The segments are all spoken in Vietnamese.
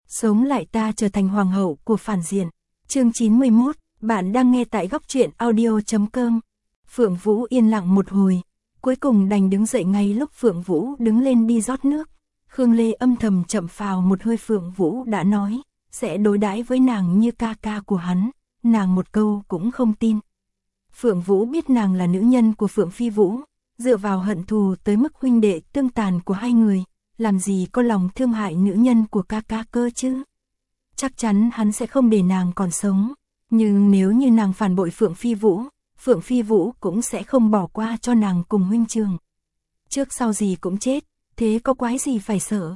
Sống lại ta trở thành hoàng hậu của phản diện. Chương 91, bạn đang nghe tại góc truyện audio.com. Phượng Vũ yên lặng một hồi, cuối cùng đành đứng dậy. Ngay lúc Phượng Vũ đứng lên đi rót nước, Khương Lê âm thầm chậm phào một hơi. Phượng Vũ đã nói sẽ đối đãi với nàng như ca ca của hắn, nàng một câu cũng không tin. Phượng Vũ biết nàng là nữ nhân của Phượng Phi Vũ, dựa vào hận thù tới mức huynh đệ tương tàn của hai người, làm gì có lòng thương hại nữ nhân của ca ca cơ chứ. Chắc chắn hắn sẽ không để nàng còn sống, nhưng nếu như nàng phản bội Phượng Phi Vũ cũng sẽ không bỏ qua cho nàng cùng huynh trường. Trước sau gì cũng chết, thế có quái gì phải sợ.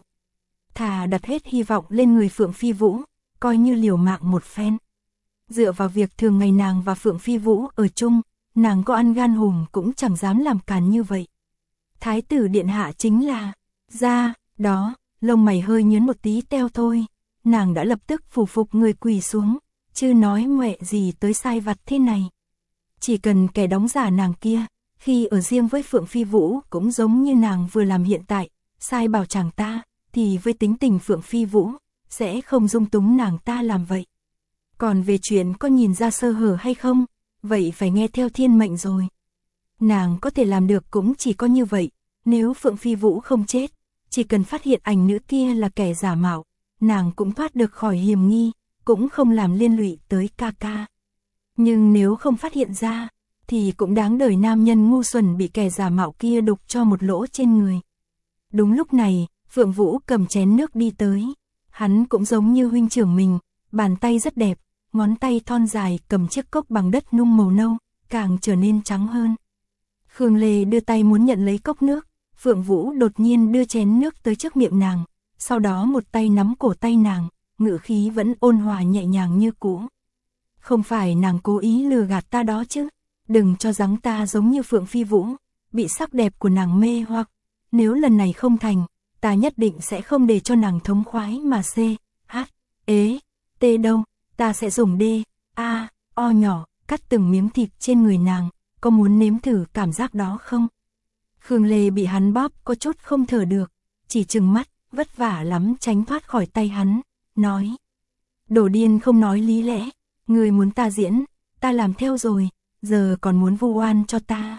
Thà đặt hết hy vọng lên người Phượng Phi Vũ, coi như liều mạng một phen. Dựa vào việc thường ngày nàng và Phượng Phi Vũ ở chung, nàng có ăn gan hùm cũng chẳng dám làm càn như vậy. Thái tử điện hạ chính là ra đó, lông mày hơi nhướng một tí teo thôi, nàng đã lập tức phủ phục người quỳ xuống, chứ nói ngoẹ gì tới sai vặt thế này. Chỉ cần kẻ đóng giả nàng kia, khi ở riêng với Phượng Phi Vũ cũng giống như nàng vừa làm hiện tại, sai bảo chàng ta, thì với tính tình Phượng Phi Vũ, sẽ không dung túng nàng ta làm vậy. Còn về chuyện có nhìn ra sơ hở hay không, vậy phải nghe theo thiên mệnh rồi. Nàng có thể làm được cũng chỉ có như vậy, nếu Phượng Phi Vũ không chết, chỉ cần phát hiện ảnh nữ kia là kẻ giả mạo, nàng cũng thoát được khỏi hiểm nghi, cũng không làm liên lụy tới ca ca. Nhưng nếu không phát hiện ra, thì cũng đáng đời nam nhân ngu xuẩn bị kẻ giả mạo kia đục cho một lỗ trên người. Đúng lúc này, Phượng Vũ cầm chén nước đi tới, hắn cũng giống như huynh trưởng mình, bàn tay rất đẹp, ngón tay thon dài cầm chiếc cốc bằng đất nung màu nâu, càng trở nên trắng hơn. Khương Lê đưa tay muốn nhận lấy cốc nước, Phượng Vũ đột nhiên đưa chén nước tới trước miệng nàng, sau đó một tay nắm cổ tay nàng, ngữ khí vẫn ôn hòa nhẹ nhàng như cũ. Không phải nàng cố ý lừa gạt ta đó chứ, đừng cho rằng ta giống như Phượng Phi Vũ, bị sắc đẹp của nàng mê hoặc, nếu lần này không thành, ta nhất định sẽ không để cho nàng thống khoái mà C, H, ế, T đâu, ta sẽ dùng D, A, O nhỏ, cắt từng miếng thịt trên người nàng, có muốn nếm thử cảm giác đó không? Khương Lê bị hắn bóp có chút không thở được, chỉ trừng mắt, vất vả lắm tránh thoát khỏi tay hắn, nói. Đồ điên không nói lý lẽ, người muốn ta diễn, ta làm theo rồi, giờ còn muốn vu oan cho ta.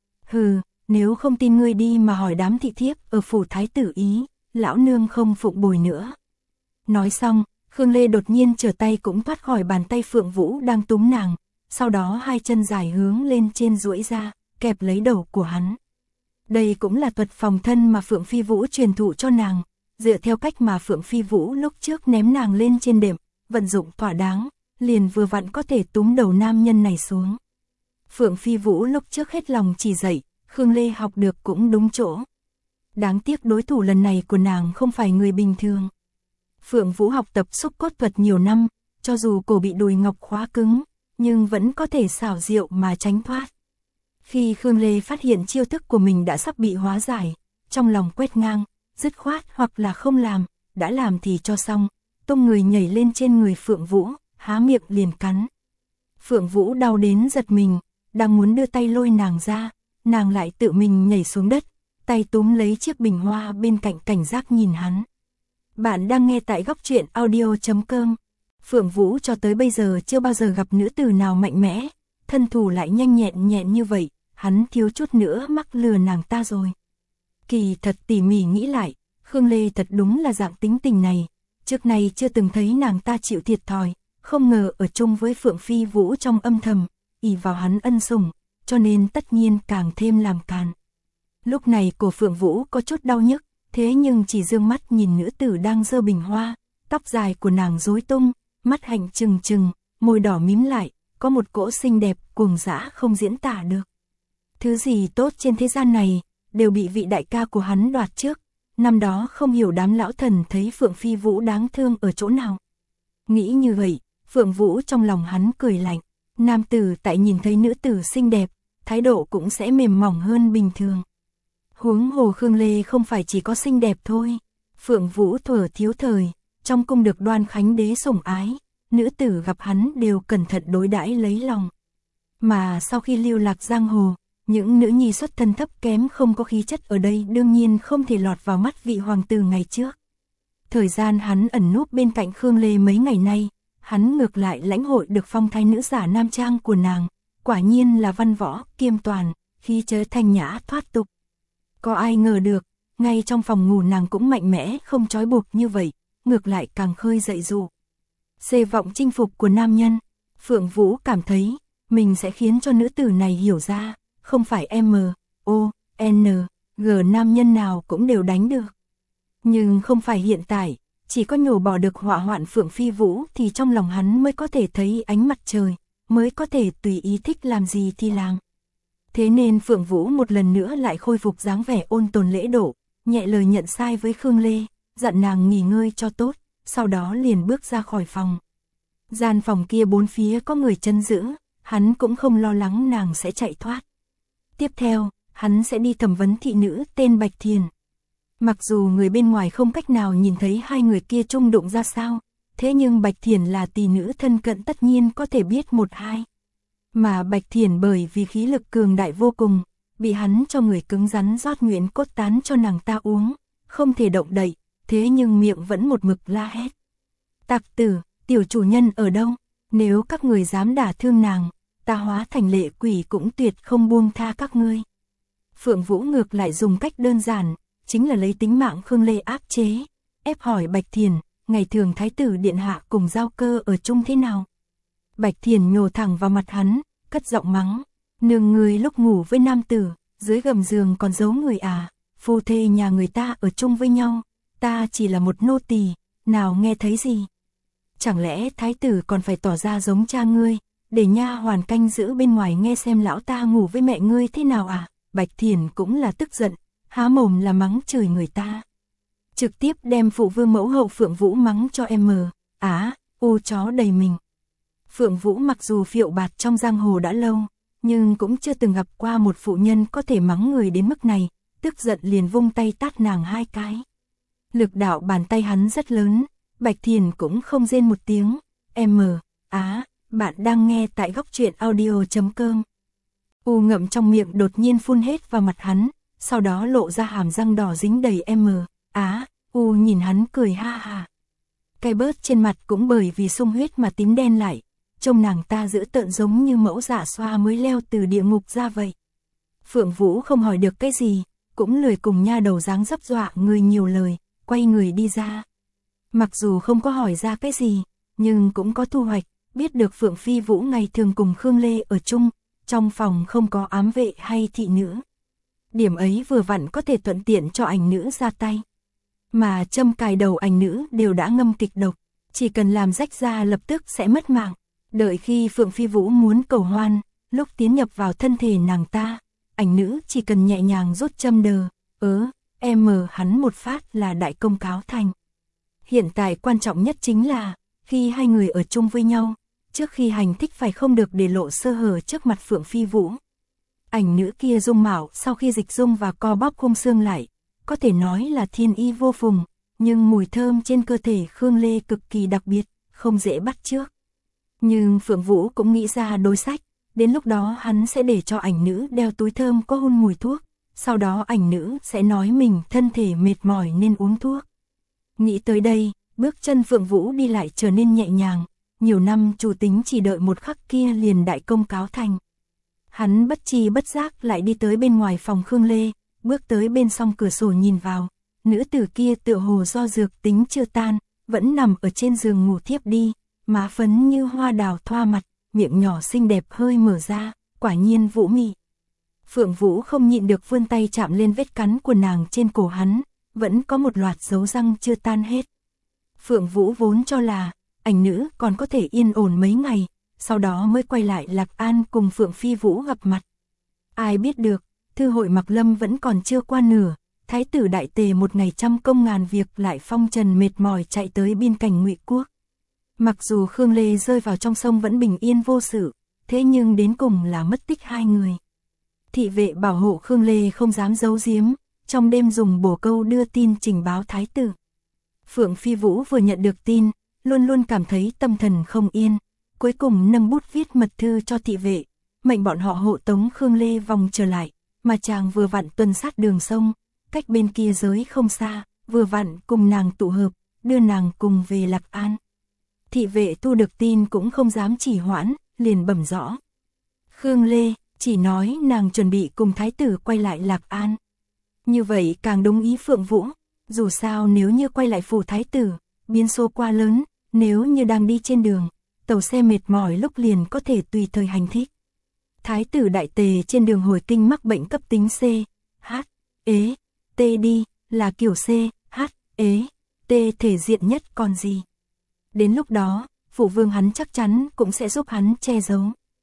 Hừ, nếu không tin ngươi đi mà hỏi đám thị thiếp ở phủ thái tử Ý, lão nương không phụng bồi nữa. Nói xong, Khương Lê đột nhiên trở tay cũng thoát khỏi bàn tay Phượng Vũ đang túm nàng, sau đó hai chân dài hướng lên trên duỗi ra, kẹp lấy đầu của hắn. Đây cũng là thuật phòng thân mà Phượng Phi Vũ truyền thụ cho nàng, dựa theo cách mà Phượng Phi Vũ lúc trước ném nàng lên trên đệm, vận dụng thỏa đáng, liền vừa vặn có thể túm đầu nam nhân này xuống. Phượng Phi Vũ lúc trước hết lòng chỉ dạy, Khương Lê học được cũng đúng chỗ. Đáng tiếc đối thủ lần này của nàng không phải người bình thường. Phượng Vũ học tập xúc cốt thuật nhiều năm, cho dù cổ bị đùi ngọc khóa cứng, nhưng vẫn có thể xảo diệu mà tránh thoát. Khi Khương Lê phát hiện chiêu thức của mình đã sắp bị hóa giải, trong lòng quét ngang, dứt khoát hoặc là không làm, đã làm thì cho xong, tung người nhảy lên trên người Phượng Vũ, há miệng liền cắn. Phượng Vũ đau đến giật mình, đang muốn đưa tay lôi nàng ra, nàng lại tự mình nhảy xuống đất, tay túm lấy chiếc bình hoa bên cạnh cảnh giác nhìn hắn. Bạn đang nghe tại góc truyện audio.com. Phượng Vũ cho tới bây giờ chưa bao giờ gặp nữ tử nào mạnh mẽ, thân thủ lại nhanh nhẹn như vậy, hắn thiếu chút nữa mắc lừa nàng ta rồi. Kỳ thật tỉ mỉ nghĩ lại, Khương Lê thật đúng là dạng tính tình này, trước nay chưa từng thấy nàng ta chịu thiệt thòi, không ngờ ở chung với Phượng Phi Vũ trong âm thầm, ỷ vào hắn ân sủng, cho nên tất nhiên càng thêm làm càn. Lúc này cổ Phượng Vũ có chút đau nhức, thế nhưng chỉ dương mắt nhìn nữ tử đang giơ bình hoa, tóc dài của nàng rối tung, mắt hạnh trừng trừng, môi đỏ mím lại, có một cỗ xinh đẹp cuồng dã không diễn tả được. Thứ gì tốt trên thế gian này, đều bị vị đại ca của hắn đoạt trước, năm đó không hiểu đám lão thần thấy Phượng Phi Vũ đáng thương ở chỗ nào. Nghĩ như vậy, Phượng Vũ trong lòng hắn cười lạnh, nam tử tại nhìn thấy nữ tử xinh đẹp, thái độ cũng sẽ mềm mỏng hơn bình thường. Huống hồ Khương Lê không phải chỉ có xinh đẹp thôi, Phượng Vũ thuở thiếu thời, trong cung được Đoan Khánh đế sủng ái, nữ tử gặp hắn đều cẩn thận đối đãi lấy lòng. Mà sau khi lưu lạc giang hồ, những nữ nhi xuất thân thấp kém không có khí chất ở đây đương nhiên không thể lọt vào mắt vị hoàng tử ngày trước. Thời gian hắn ẩn núp bên cạnh Khương Lê mấy ngày nay, hắn ngược lại lãnh hội được phong thái nữ giả nam trang của nàng, quả nhiên là văn võ, kiêm toàn, khí chất thanh nhã thoát tục. Có ai ngờ được, ngay trong phòng ngủ nàng cũng mạnh mẽ không trói buộc như vậy, ngược lại càng khơi dậy dụ. Xê vọng chinh phục của nam nhân, Phượng Vũ cảm thấy, mình sẽ khiến cho nữ tử này hiểu ra, không phải M, O, N, G nam nhân nào cũng đều đánh được. Nhưng không phải hiện tại, chỉ có nhổ bỏ được họa hoạn Phượng Phi Vũ thì trong lòng hắn mới có thể thấy ánh mặt trời, mới có thể tùy ý thích làm gì thì làm. Thế nên Phượng Vũ một lần nữa lại khôi phục dáng vẻ ôn tồn lễ độ, nhẹ lời nhận sai với Khương Lê, dặn nàng nghỉ ngơi cho tốt, sau đó liền bước ra khỏi phòng. Gian phòng kia bốn phía có người trấn giữ, hắn cũng không lo lắng nàng sẽ chạy thoát. Tiếp theo, hắn sẽ đi thẩm vấn thị nữ tên Bạch Thiền. Mặc dù người bên ngoài không cách nào nhìn thấy hai người kia chung đụng ra sao, thế nhưng Bạch Thiền là tỷ nữ thân cận tất nhiên có thể biết một hai. Mà Bạch Thiền bởi vì khí lực cường đại vô cùng, bị hắn cho người cứng rắn rót nguyện cốt tán cho nàng ta uống, không thể động đậy, thế nhưng miệng vẫn một mực la hét. Tặc tử, tiểu chủ nhân ở đâu? Nếu các người dám đả thương nàng, ta hóa thành lệ quỷ cũng tuyệt không buông tha các ngươi. Phượng Vũ ngược lại dùng cách đơn giản, chính là lấy tính mạng Khương Lê áp chế, ép hỏi Bạch Thiền, ngày thường thái tử điện hạ cùng Giao Cơ ở chung thế nào? Bạch Thiền nhổ thẳng vào mặt hắn, cất giọng mắng, nương người lúc ngủ với nam tử, dưới gầm giường còn giấu người à, phu thê nhà người ta ở chung với nhau, ta chỉ là một nô tỳ, nào nghe thấy gì? Chẳng lẽ thái tử còn phải tỏ ra giống cha ngươi, để nha hoàn canh giữ bên ngoài nghe xem lão ta ngủ với mẹ ngươi thế nào à? Bạch Thiền cũng là tức giận, há mồm là mắng chửi người ta. Trực tiếp đem phụ vương mẫu hậu Phượng Vũ mắng cho U chó đầy mình. Phượng Vũ mặc dù phiệu bạt trong giang hồ đã lâu, nhưng cũng chưa từng gặp qua một phụ nhân có thể mắng người đến mức này, tức giận liền vung tay tát nàng hai cái. Lực đạo bàn tay hắn rất lớn, Bạch Thiền cũng không rên một tiếng. Bạn đang nghe tại góc truyện audio.com. U ngậm trong miệng đột nhiên phun hết vào mặt hắn, sau đó lộ ra hàm răng đỏ dính đầy U nhìn hắn cười ha ha. Cái bớt trên mặt cũng bởi vì sung huyết mà tím đen lại, trông nàng ta dữ tợn giống như mẫu dạ xoa mới leo từ địa ngục ra vậy. Phượng Vũ không hỏi được cái gì, cũng lười cùng nha đầu dáng dấp dọa người nhiều lời, quay người đi ra. Mặc dù không có hỏi ra cái gì, nhưng cũng có thu hoạch, biết được Phượng Phi Vũ ngày thường cùng Khương Lê ở chung, trong phòng không có ám vệ hay thị nữ. Điểm ấy vừa vặn có thể thuận tiện cho ảnh nữ ra tay. Mà châm cài đầu ảnh nữ đều đã ngâm kịch độc, chỉ cần làm rách ra lập tức sẽ mất mạng. Đợi khi Phượng Phi Vũ muốn cầu hoan, lúc tiến nhập vào thân thể nàng ta, ảnh nữ chỉ cần nhẹ nhàng rút châm hắn một phát là đại công cáo thành. Hiện tại quan trọng nhất chính là, khi hai người ở chung với nhau, trước khi hành thích phải không được để lộ sơ hở trước mặt Phượng Phi Vũ. Ảnh nữ kia dung mạo sau khi dịch dung và co bóp khung xương lại, có thể nói là thiên y vô phùng, nhưng mùi thơm trên cơ thể Khương Lê cực kỳ đặc biệt, không dễ bắt chước. Nhưng Phượng Vũ cũng nghĩ ra đối sách, đến lúc đó hắn sẽ để cho ảnh nữ đeo túi thơm có hun mùi thuốc, sau đó ảnh nữ sẽ nói mình thân thể mệt mỏi nên uống thuốc. Nghĩ tới đây, bước chân Phượng Vũ đi lại trở nên nhẹ nhàng, nhiều năm chủ tính chỉ đợi một khắc kia liền đại công cáo thành. Hắn bất tri bất giác lại đi tới bên ngoài phòng Khương Lê, bước tới bên song cửa sổ nhìn vào, nữ tử kia tựa hồ do dược tính chưa tan, vẫn nằm ở trên giường ngủ thiếp đi, má phấn như hoa đào thoa mặt, miệng nhỏ xinh đẹp hơi mở ra, quả nhiên vũ mị. Phượng Vũ không nhịn được vươn tay chạm lên vết cắn của nàng trên cổ hắn, vẫn có một loạt dấu răng chưa tan hết. Phượng Vũ vốn cho là, ảnh nữ còn có thể yên ổn mấy ngày, sau đó mới quay lại Lạc An cùng Phượng Phi Vũ gặp mặt. Ai biết được, thư hội Mạc Lâm vẫn còn chưa qua nửa, thái tử đại tề một ngày trăm công ngàn việc lại phong trần mệt mỏi chạy tới biên cảnh Ngụy Quốc. Mặc dù Khương Lê rơi vào trong sông vẫn bình yên vô sự, thế nhưng đến cùng là mất tích hai người. Thị vệ bảo hộ Khương Lê không dám giấu giếm, trong đêm dùng bổ câu đưa tin trình báo thái tử. Phượng Phi Vũ vừa nhận được tin, luôn luôn cảm thấy tâm thần không yên, cuối cùng nâng bút viết mật thư cho thị vệ, mệnh bọn họ hộ tống Khương Lê vòng trở lại, mà chàng vừa vặn tuần sát đường sông, cách bên kia giới không xa, vừa vặn cùng nàng tụ hợp, đưa nàng cùng về Lạc An. Thị vệ thu được tin cũng không dám trì hoãn, liền bẩm rõ. Khương Lê chỉ nói nàng chuẩn bị cùng thái tử quay lại Lạc An. Như vậy càng đúng ý Phượng Vũ, dù sao nếu như quay lại phủ thái tử, biến số quá lớn, nếu như đang đi trên đường, tàu xe mệt mỏi lúc liền có thể tùy thời hành thích. Thái tử đại tề trên đường hồi kinh mắc bệnh cấp tính C, H, ế, T đi, là kiểu C, H, ế, T thể diện nhất còn gì. Đến lúc đó, phụ vương hắn chắc chắn cũng sẽ giúp hắn che giấu.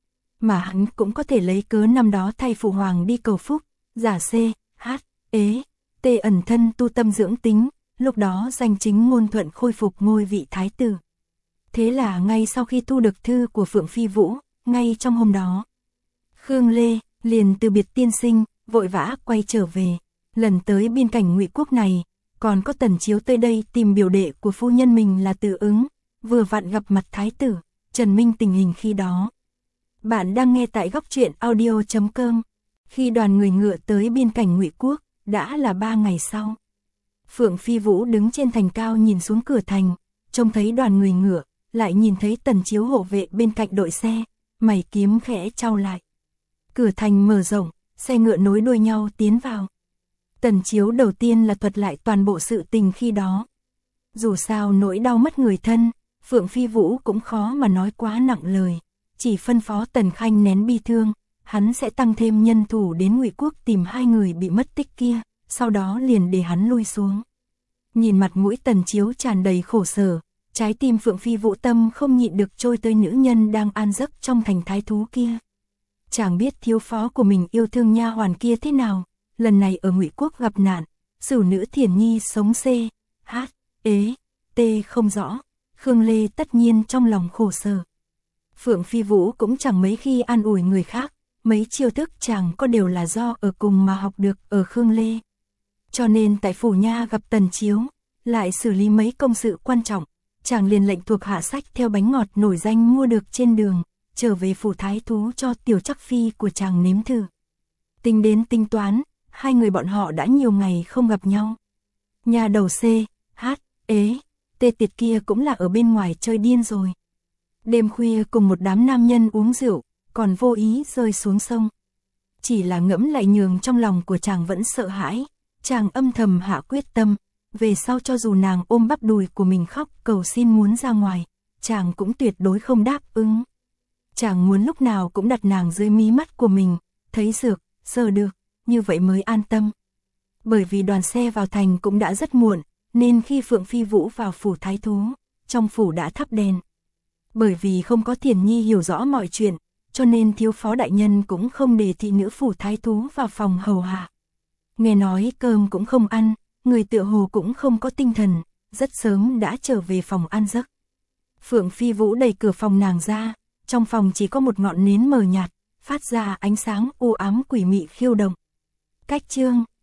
Mà hắn cũng có thể lấy cớ năm đó thay phụ hoàng đi cầu phúc, giả C, H, ế, T ẩn thân tu tâm dưỡng tính, lúc đó danh chính ngôn thuận khôi phục ngôi vị thái tử. Thế là ngay sau khi thu được thư của Phượng Phi Vũ, ngay trong hôm đó, Khương Lê liền từ biệt tiên sinh, vội vã quay trở về. Lần tới biên cảnh Ngụy quốc này, còn có Tần Chiếu tới đây tìm biểu đệ của phu nhân mình là Từ Ứng, vừa vặn gặp mặt thái tử, Trần Minh tình hình khi đó. Bạn đang nghe tại góc truyện audio.com. Khi đoàn người ngựa tới biên cảnh Ngụy quốc, đã là 3 ngày sau. Phượng Phi Vũ đứng trên thành cao nhìn xuống cửa thành, trông thấy đoàn người ngựa, lại nhìn thấy Tần Chiếu hộ vệ bên cạnh đội xe, mày kiếm khẽ chau lại. Cửa thành mở rộng, xe ngựa nối đuôi nhau tiến vào. Tần Chiếu đầu tiên là thuật lại toàn bộ sự tình khi đó. Dù sao nỗi đau mất người thân, Phượng Phi Vũ cũng khó mà nói quá nặng lời, chỉ phân phó Tần Khanh nén bi thương, hắn sẽ tăng thêm nhân thủ đến Ngụy quốc tìm 2 người bị mất tích kia, sau đó liền để hắn lui xuống. Nhìn mặt mũi Tần Chiếu tràn đầy khổ sở, trái tim Phượng Phi Vũ tâm không nhịn được trôi tới nữ nhân đang an giấc trong thành thái thú kia. Chàng biết thiếu phó của mình yêu thương nha hoàn kia thế nào, lần này ở Ngụy quốc gặp nạn, xử nữ Thiển Nhi sống C, H, ế, T không rõ, Khương Lê tất nhiên trong lòng khổ sở. Phượng Phi Vũ cũng chẳng mấy khi an ủi người khác, mấy chiêu thức chàng có đều là do ở cùng mà học được ở Khương Lê. Cho nên tại phủ nha gặp Tần Chiếu, lại xử lý mấy công sự quan trọng, chàng liền lệnh thuộc hạ sách theo bánh ngọt nổi danh mua được trên đường, trở về phủ thái thú cho tiểu chắc phi của chàng nếm thử. Tính đến tính toán, 2 người bọn họ đã nhiều ngày không gặp nhau. Nhà đầu C, H, ế, T tiệt kia cũng là ở bên ngoài chơi điên rồi. Đêm khuya cùng một đám nam nhân uống rượu, còn vô ý rơi xuống sông. Chỉ là ngẫm lại nhường trong lòng của chàng vẫn sợ hãi, chàng âm thầm hạ quyết tâm, về sau cho dù nàng ôm bắp đùi của mình khóc cầu xin muốn ra ngoài, chàng cũng tuyệt đối không đáp ứng. Chàng muốn lúc nào cũng đặt nàng dưới mí mắt của mình, thấy được, sờ được, như vậy mới an tâm. Bởi vì đoàn xe vào thành cũng đã rất muộn, nên khi Phượng Phi Vũ vào phủ thái thú, trong phủ đã thắp đèn. Bởi vì không có Thiển Nhi hiểu rõ mọi chuyện, cho nên thiếu phó đại nhân cũng không để thị nữ phủ thái thú vào phòng hầu hạ. Nghe nói cơm cũng không ăn, người tựa hồ cũng không có tinh thần, rất sớm đã trở về phòng ăn giấc. Phượng Phi Vũ đẩy cửa phòng nàng ra, trong phòng chỉ có một ngọn nến mờ nhạt, phát ra ánh sáng u ám quỷ mị khiêu động. Cách chương